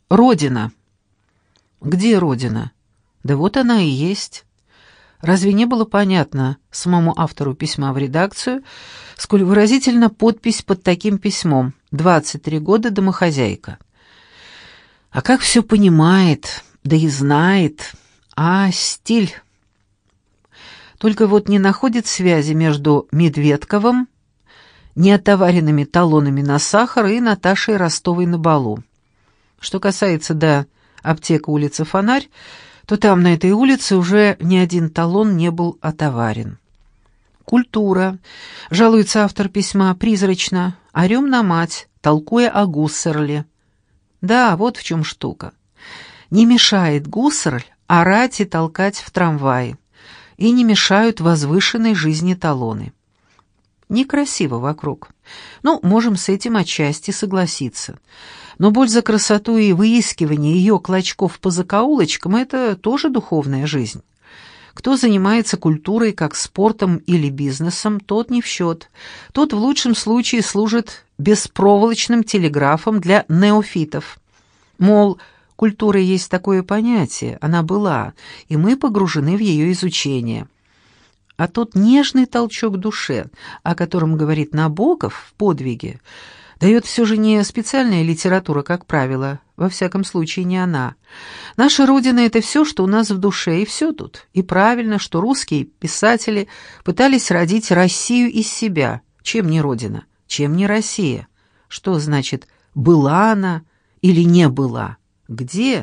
Родина. Где Родина? Да вот она и есть. Разве не было понятно самому автору письма в редакцию, сколь выразительно подпись под таким письмом: 23 года домохозяйка. А как все понимает, да и знает. А стиль. Только вот не находит связи между Медведковым, неотоваренными талонами на сахар и Наташей Ростовой-на-Балу. Что касается аптека улица Фонарь, то там, на этой улице, уже ни один талон не был отоварен. Культура. Жалуется автор письма призрачно. Орем на мать, толкуя о Гуссерле. Да, вот в чем штука. Не мешает Гуссерль орать и толкать в трамвае. И не мешают возвышенной жизни талоны. Некрасиво вокруг. Можем с этим отчасти согласиться. Но боль за красоту и выискивание ее клочков по закоулочкам — это тоже духовная жизнь. Кто занимается культурой как спортом или бизнесом, тот не в счет. Тот в лучшем случае служит беспроволочным телеграфом для неофитов. Мол, культура есть такое понятие, она была, и мы погружены в ее изучение. А тот нежный толчок душе, о котором говорит Набоков в «Подвиге», дает все же не специальная литература, как правило, во всяком случае не она. Наша Родина — это все, что у нас в душе, и все тут. И правильно, что русские писатели пытались родить Россию из себя. Чем не Родина? Чем не Россия? Что значит «была она» или «не была»? Где?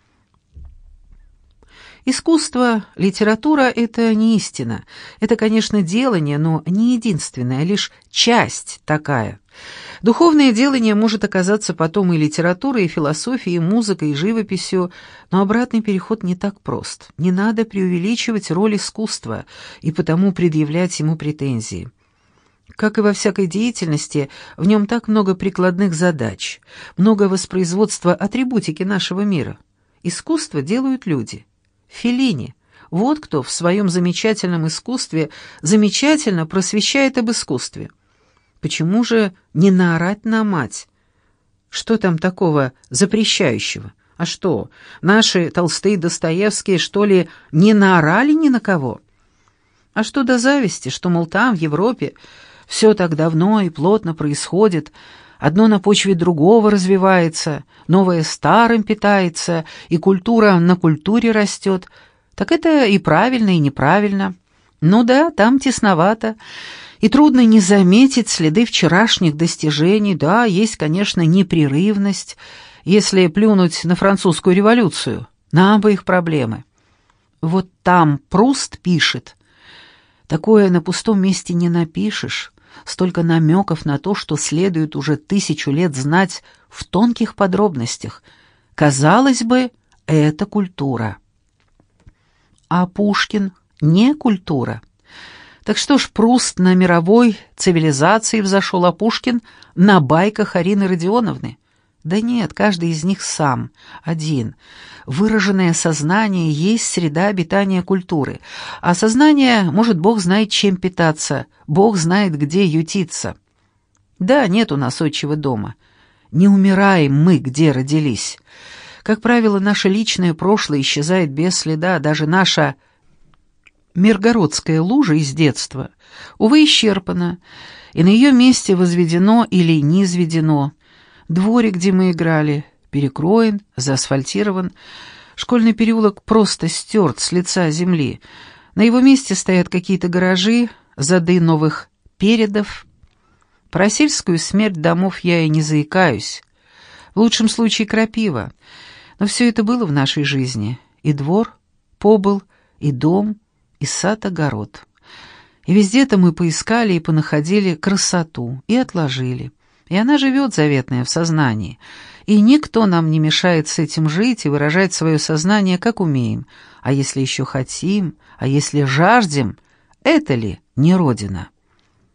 Искусство, литература — это не истина. Это, конечно, делание, но не единственное, а лишь часть такая. Духовное делание может оказаться потом и литературой, и философией, и музыкой, и живописью, но обратный переход не так прост. Не надо преувеличивать роль искусства и потому предъявлять ему претензии. Как и во всякой деятельности, в нем так много прикладных задач, много воспроизводства атрибутики нашего мира. Искусство делают люди. Феллини — вот кто в своем замечательном искусстве замечательно просвещает об искусстве. Почему же не наорать на мать? Что там такого запрещающего? А что, наши Толстые и Достоевские, что ли, не наорали ни на кого? А что до зависти, что, мол, там, в Европе, все так давно и плотно происходит, одно на почве другого развивается, новое старым питается, и культура на культуре растет, так это и правильно, и неправильно. Ну да, там тесновато, и трудно не заметить следы вчерашних достижений. Да, есть, конечно, непрерывность, если плюнуть на французскую революцию, нам бы их проблемы. Вот там Пруст пишет. Такое на пустом месте не напишешь. Столько намеков на то, что следует уже 1000 лет знать в тонких подробностях. Казалось бы, это культура. А Пушкин не культура. Так что ж, Пруст на мировой цивилизации взошел, а Пушкин на байках Арины Родионовны? Да нет, каждый из них сам, один. Выраженное сознание есть среда обитания культуры. А сознание может бог знает чем питаться, бог знает где ютиться. Да, нет у нас отчего дома. Не умираем мы, где родились. Как правило, наше личное прошлое исчезает без следа, даже наша Миргородская лужа из детства, увы, исчерпана, и на ее месте возведено или низведено. Дворик, где мы играли, перекроен, заасфальтирован. Школьный переулок просто стерт с лица земли. На его месте стоят какие-то гаражи, зады новых передов. Про сельскую смерть домов я и не заикаюсь. В лучшем случае крапива. Но все это было в нашей жизни. И двор, побыл, и дом, и сад-огород. И везде-то мы поискали и понаходили красоту, и отложили. И она живет, заветная, в сознании. И никто нам не мешает с этим жить и выражать свое сознание, как умеем. А если еще хотим, а если жаждем, это ли не Родина?